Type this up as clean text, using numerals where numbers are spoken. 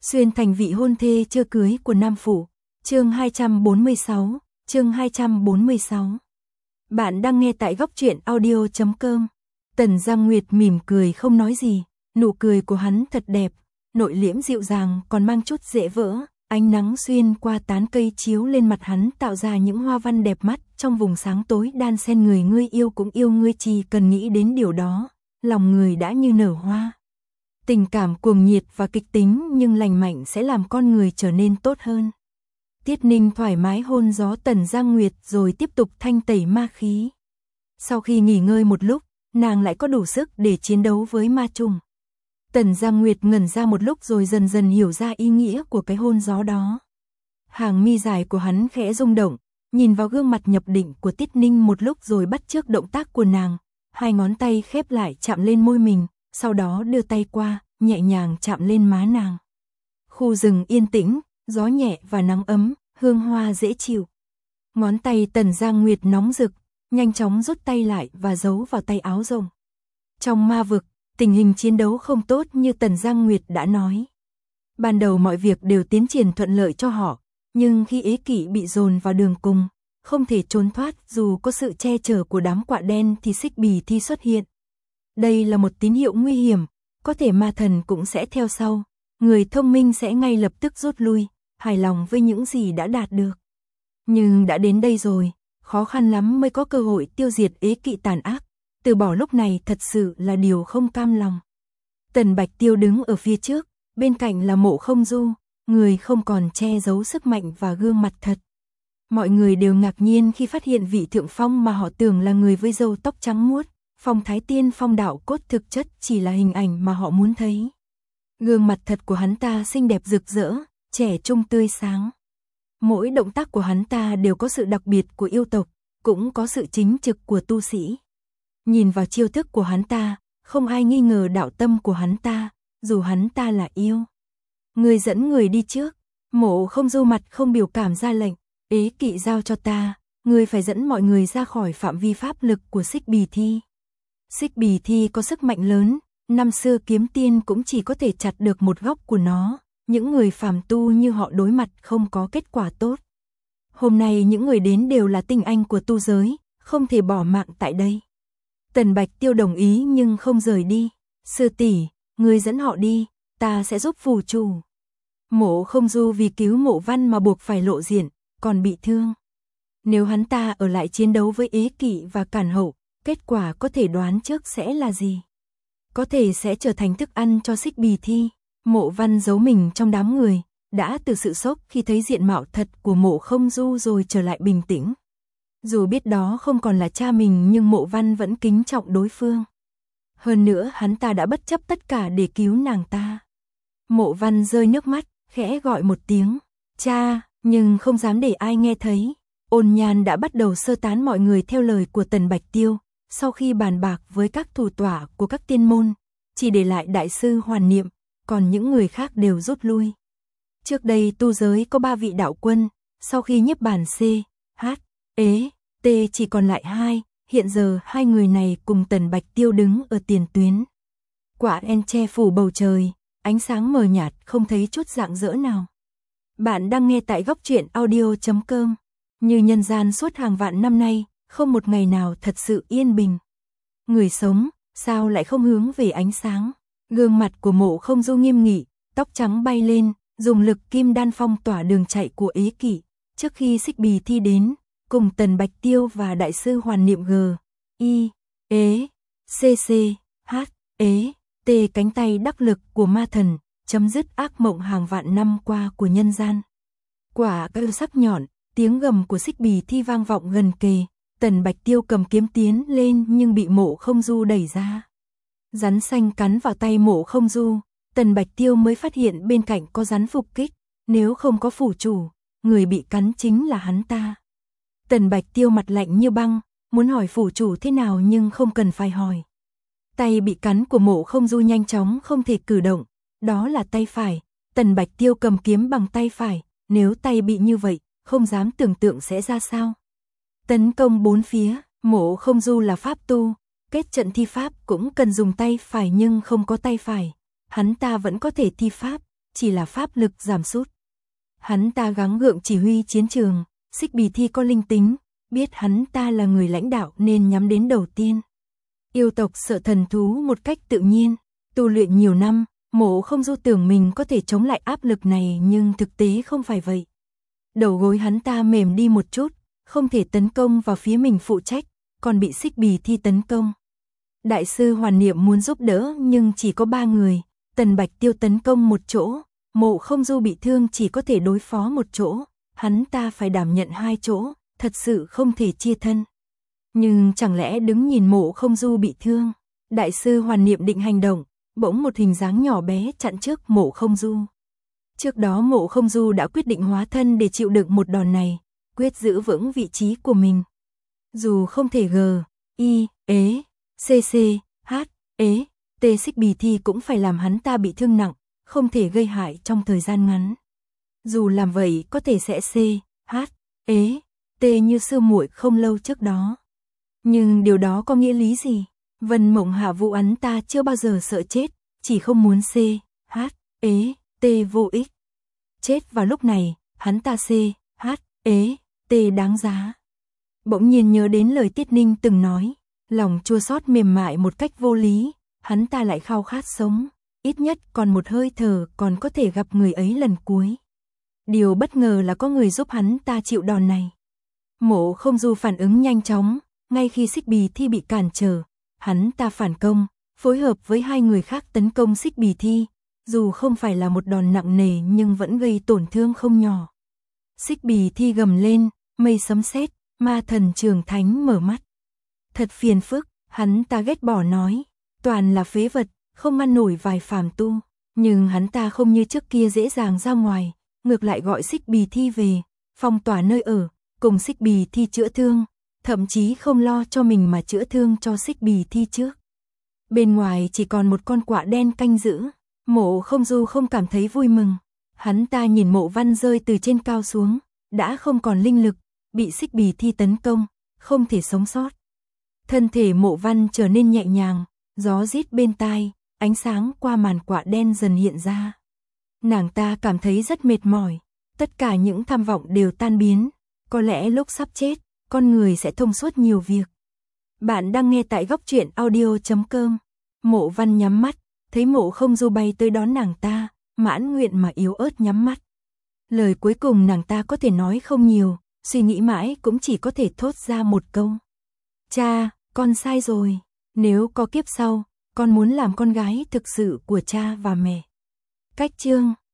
Xuyên thành vị hôn thê chưa cưới của Nam Phủ. Chương 246. Bạn đang nghe tại góc truyện audio.com. Tần Giang Nguyệt mỉm cười không nói gì, nụ cười của hắn thật đẹp, nội liễm dịu dàng còn mang chút dễ vỡ, ánh nắng xuyên qua tán cây chiếu lên mặt hắn tạo ra những hoa văn đẹp mắt trong vùng sáng tối đan xen người ngươi yêu cũng yêu ngươi chỉ cần nghĩ đến điều đó, lòng người đã như nở hoa. Tình cảm cuồng nhiệt và kịch tính nhưng lành mạnh sẽ làm con người trở nên tốt hơn. Tiết Ninh thoải mái hôn gió Tần Giang Nguyệt rồi tiếp tục thanh tẩy ma khí. Sau khi nghỉ ngơi một lúc, nàng lại có đủ sức để chiến đấu với ma trùng. Tần Giang Nguyệt ngẩn ra một lúc rồi dần dần hiểu ra ý nghĩa của cái hôn gió đó. Hàng mi dài của hắn khẽ rung động, nhìn vào gương mặt nhập định của Tiết Ninh một lúc rồi bắt chước động tác của nàng, hai ngón tay khép lại chạm lên môi mình, sau đó đưa tay qua, nhẹ nhàng chạm lên má nàng. Khu rừng yên tĩnh, gió nhẹ và nắng ấm, hương hoa dễ chịu. Ngón tay Tần Giang Nguyệt nóng rực, nhanh chóng rút tay lại và giấu vào tay áo rồng. Trong ma vực, tình hình chiến đấu không tốt như Tần Giang Nguyệt đã nói. Ban đầu mọi việc đều tiến triển thuận lợi cho họ, nhưng khi ế kỵ bị dồn vào đường cùng, không thể trốn thoát dù có sự che chở của đám quạ đen thì Xích Bì Thi xuất hiện. Đây là một tín hiệu nguy hiểm, có thể ma thần cũng sẽ theo sau, người thông minh sẽ ngay lập tức rút lui, hài lòng với những gì đã đạt được. Nhưng đã đến đây rồi, khó khăn lắm mới có cơ hội tiêu diệt ế kỵ tàn ác, từ bỏ lúc này thật sự là điều không cam lòng. Tần Bạch Tiêu đứng ở phía trước, bên cạnh là Mộ Không Du, người không còn che giấu sức mạnh và gương mặt thật. Mọi người đều ngạc nhiên khi phát hiện vị thượng phong mà họ tưởng là người với râu tóc trắng muốt, Phong Thái Tiên Phong Đạo Cốt thực chất chỉ là hình ảnh mà họ muốn thấy. Gương mặt thật của hắn ta xinh đẹp rực rỡ, trẻ trung tươi sáng. Mỗi động tác của hắn ta đều có sự đặc biệt của yêu tộc, cũng có sự chính trực của tu sĩ. Nhìn vào chiêu thức của hắn ta, không ai nghi ngờ đạo tâm của hắn ta, dù hắn ta là yêu. Người dẫn người đi trước, Mộ Không Du mặt không biểu cảm ra lệnh, ế kỵ giao cho ta, người phải dẫn mọi người ra khỏi phạm vi pháp lực của Xích Bì Thi. Xích Bì Thi có sức mạnh lớn, năm xưa kiếm tiên cũng chỉ có thể chặt được một góc của nó, những người phàm tu như họ đối mặt không có kết quả tốt. Hôm nay những người đến đều là tinh anh của tu giới, không thể bỏ mạng tại đây. Tần Bạch Tiêu đồng ý nhưng không rời đi. Sư tỷ, người dẫn họ đi, ta sẽ giúp phù chủ. Mộ Không Du vì cứu Mộ Văn mà buộc phải lộ diện, còn bị thương. Nếu hắn ta ở lại chiến đấu với ế kỵ và cản hậu, kết quả có thể đoán trước sẽ là gì? Có thể sẽ trở thành thức ăn cho Xích Bì Thi. Mộ Văn giấu mình trong đám người, đã từ sự sốc khi thấy diện mạo thật của Mộ Không Du rồi trở lại bình tĩnh. Dù biết đó không còn là cha mình nhưng Mộ Văn vẫn kính trọng đối phương. Hơn nữa hắn ta đã bất chấp tất cả để cứu nàng ta. Mộ Văn rơi nước mắt, khẽ gọi một tiếng, cha, nhưng không dám để ai nghe thấy. Ôn Nhan đã bắt đầu sơ tán mọi người theo lời của Tần Bạch Tiêu, sau khi bàn bạc với các thủ tọa của các tiên môn, chỉ để lại đại sư Hoàn Niệm, còn những người khác đều rút lui. Trước đây tu giới có 3 vị đạo quân, sau khi Nhiếp Bàn C, H, Ế, T chỉ còn lại 2, hiện giờ 2 người này cùng Tần Bạch Tiêu đứng ở tiền tuyến. Quả en che phủ bầu trời, ánh sáng mờ nhạt không thấy chút rạng rỡ nào. Bạn đang nghe tại góc truyện audio.com. Như nhân gian suốt hàng vạn năm nay, không một ngày nào thật sự yên bình. Người sống, sao lại không hướng về ánh sáng? Gương mặt của Mộ Không Du nghiêm nghị, tóc trắng bay lên, dùng lực kim đan phong tỏa đường chạy của ế kỵ. Trước khi Xích Bì Thi đến, cùng Tần Bạch Tiêu và đại sư Hoàn Niệm G, I, Ế, CC, H, Ế, T cánh tay đắc lực của ma thần, chấm dứt ác mộng hàng vạn năm qua của nhân gian. Quả cơ sắc nhọn, tiếng gầm của Xích Bì Thi vang vọng gần kề. Tần Bạch Tiêu cầm kiếm tiến lên nhưng bị Mộ Không Du đẩy ra. Rắn xanh cắn vào tay Mộ Không Du, Tần Bạch Tiêu mới phát hiện bên cạnh có rắn phục kích, nếu không có phủ chủ, người bị cắn chính là hắn ta. Tần Bạch Tiêu mặt lạnh như băng, muốn hỏi phủ chủ thế nào nhưng không cần phải hỏi. Tay bị cắn của Mộ Không Du nhanh chóng không thể cử động, đó là tay phải, Tần Bạch Tiêu cầm kiếm bằng tay phải, nếu tay bị như vậy, không dám tưởng tượng sẽ ra sao. Tấn công bốn phía, Mộ Không Du là pháp tu, kết trận thi pháp cũng cần dùng tay phải nhưng không có tay phải, hắn ta vẫn có thể thi pháp, chỉ là pháp lực giảm sút. Hắn ta gắng gượng chỉ huy chiến trường, Xích Bì Thi có linh tính, biết hắn ta là người lãnh đạo nên nhắm đến đầu tiên. Yêu tộc sợ thần thú một cách tự nhiên, tu luyện nhiều năm, Mộ Không Du tưởng mình có thể chống lại áp lực này nhưng thực tế không phải vậy. Đầu gối hắn ta mềm đi một chút, không thể tấn công vào phía mình phụ trách, còn bị Xích Bì Thi tấn công. Đại sư Hoàn Niệm muốn giúp đỡ nhưng chỉ có 3 người, Tần Bạch Tiêu tấn công một chỗ, Mộ Không Du bị thương chỉ có thể đối phó một chỗ, hắn ta phải đảm nhận 2 chỗ, thật sự không thể chia thân. Nhưng chẳng lẽ đứng nhìn Mộ Không Du bị thương, đại sư Hoàn Niệm định hành động, bỗng một hình dáng nhỏ bé chặn trước Mộ Không Du. Trước đó Mộ Không Du đã quyết định hóa thân để chịu đựng một đòn này, quyết giữ vững vị trí của mình. Dù không thể G, I, ế, C, H, ế, T Xích Bì Thi cũng phải làm hắn ta bị thương nặng, không thể gây hại trong thời gian ngắn. Dù làm vậy có thể sẽ C, H, ế, T như sư muội không lâu trước đó. Nhưng điều đó có nghĩa lý gì? Vân Mộng Hạ vụ án ta chưa bao giờ sợ chết, chỉ không muốn C, H, ế, T vô ích. Chết vào lúc này, hắn ta C, H, ế, T đáng giá. Bỗng nhiên nhớ đến lời Tiết Ninh từng nói, lòng chua xót mềm mại một cách vô lý, hắn ta lại khao khát sống, ít nhất còn một hơi thở còn có thể gặp người ấy lần cuối. Điều bất ngờ là có người giúp hắn ta chịu đòn này. Mộ Không Du phản ứng nhanh chóng, ngay khi Xích Bì Thi bị cản trở, hắn ta phản công, phối hợp với 2 người khác tấn công Xích Bì Thi, dù không phải là một đòn nặng nề nhưng vẫn gây tổn thương không nhỏ. Xích Bì Thi gầm lên, mây sấm sét, ma thần Trường Thánh mở mắt. Thật phiền phức, hắn ta ghét bỏ nói, toàn là phế vật, không ngăn nổi vài phàm tu, nhưng hắn ta không như trước kia dễ dàng ra ngoài, ngược lại gọi Xích Bì Thi về, phong tỏa nơi ở, cùng Xích Bì Thi chữa thương, thậm chí không lo cho mình mà chữa thương cho Xích Bì Thi trước. Bên ngoài chỉ còn một con quạ đen canh giữ, Mộ Không Du không cảm thấy vui mừng, hắn ta nhìn Mộ Văn rơi từ trên cao xuống, đã không còn linh lực, bị Xích Bì Thi tấn công, không thể sống sót. Thân thể Mộ Văn trở nên nhẹ nhàng, gió rít bên tai, ánh sáng qua màn quạ đen dần hiện ra. Nàng ta cảm thấy rất mệt mỏi, tất cả những tham vọng đều tan biến, có lẽ lúc sắp chết, con người sẽ thông suốt nhiều việc. Bạn đang nghe tại Góc Truyện Audio.com. Mộ Văn nhắm mắt, thấy Mộ Không Du bay tới đón nàng ta, mãn nguyện mà yếu ớt nhắm mắt. Lời cuối cùng nàng ta có thể nói không nhiều, suy nghĩ mãi cũng chỉ có thể thốt ra một câu. Cha, con sai rồi, nếu có kiếp sau, con muốn làm con gái thực sự của cha và mẹ. Cách chương